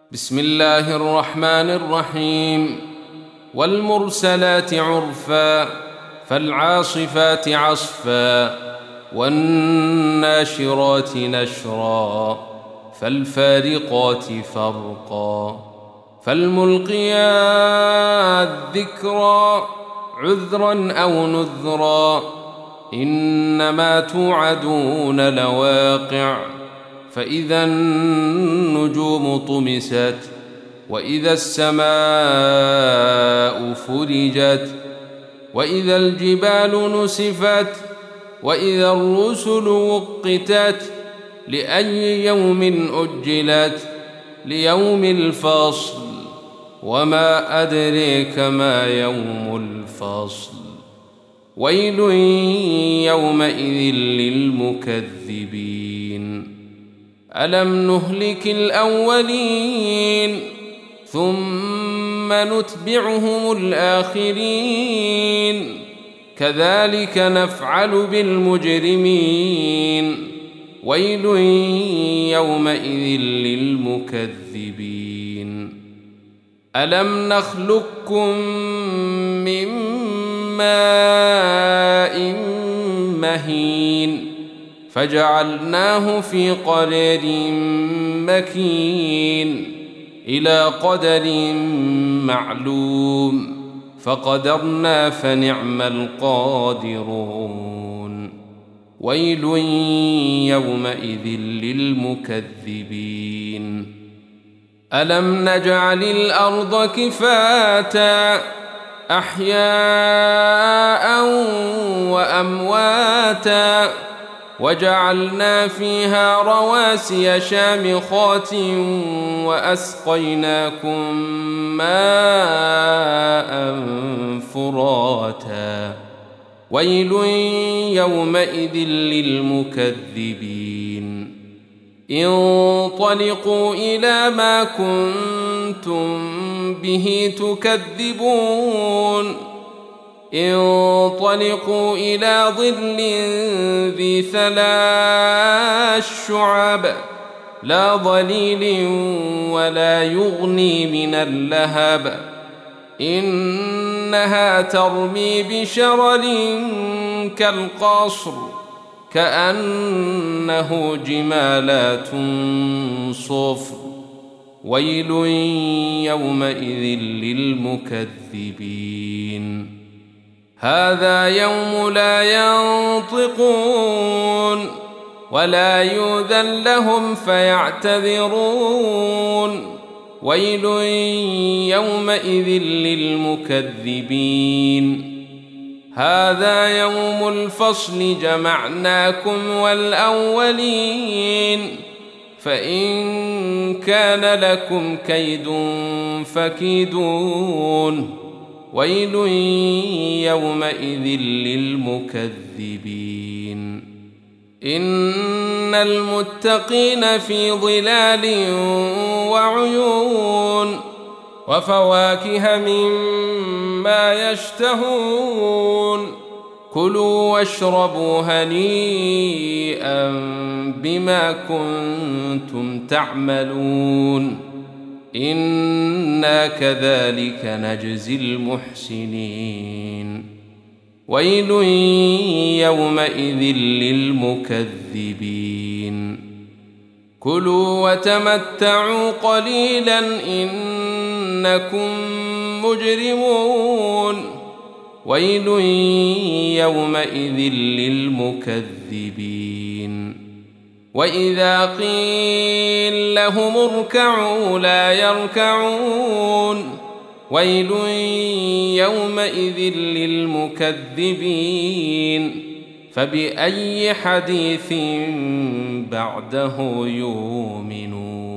بسم الله الرحمن الرحيم. والمرسلات عرفا فالعاصفات عصفا والناشرات نشرا فالفارقات فرقا فالملقيات ذكرا عذرا أو نذرا إنما توعدون لواقع فإذا النجوم طمست وإذا السماء فرجت وإذا الجبال نسفت وإذا الرسل وقتت لأي يوم أجلت ليوم الفصل وما أدريك ما يوم الفصل ويل يومئذ للمكذبين ألم نهلك الأولين ثم نتبعهم الآخرين كذلك نفعل بالمجرمين ويل يومئذ للمكذبين ألم نخلقكم من ماء مهين فجعلناه في قرار مكين إلى قدر معلوم فقدرنا فنعم القادرون ويل يومئذ للمكذبين ألم نجعل الأرض كفاتا أحياء وأمواتا وجعلنا فيها رواسي شامخات وأسقيناكم ماء فراتا ويل يومئذ للمكذبين انطلقوا إلى ما كنتم به تكذبون انطلقوا إلى ظل ذي 3 شعب لا ظليل ولا يغني من اللهب إنها ترمي بشرر كالقصر كأنه جمالات صفر ويل يومئذ للمكذبين هذا يوم لا ينطقون ولا يؤذن لهم فيعتذرون ويل يومئذ للمكذبين هذا يوم الفصل جمعناكم والأولين فإن كان لكم كيد فكيدون ويل يومئذ للمكذبين إن المتقين في ظلال وعيون وفواكه مما يشتهون كلوا واشربوا هنيئا بما كنتم تعملون إنا كذلك نجزي المحسنين ويل يومئذ للمكذبين كلوا وتمتعوا قليلا إنكم مجرمون ويل يومئذ للمكذبين وإذا قيل لهم اركعوا لا يركعون ويل يومئذ للمكذبين فبأي حديث بعده يؤمنون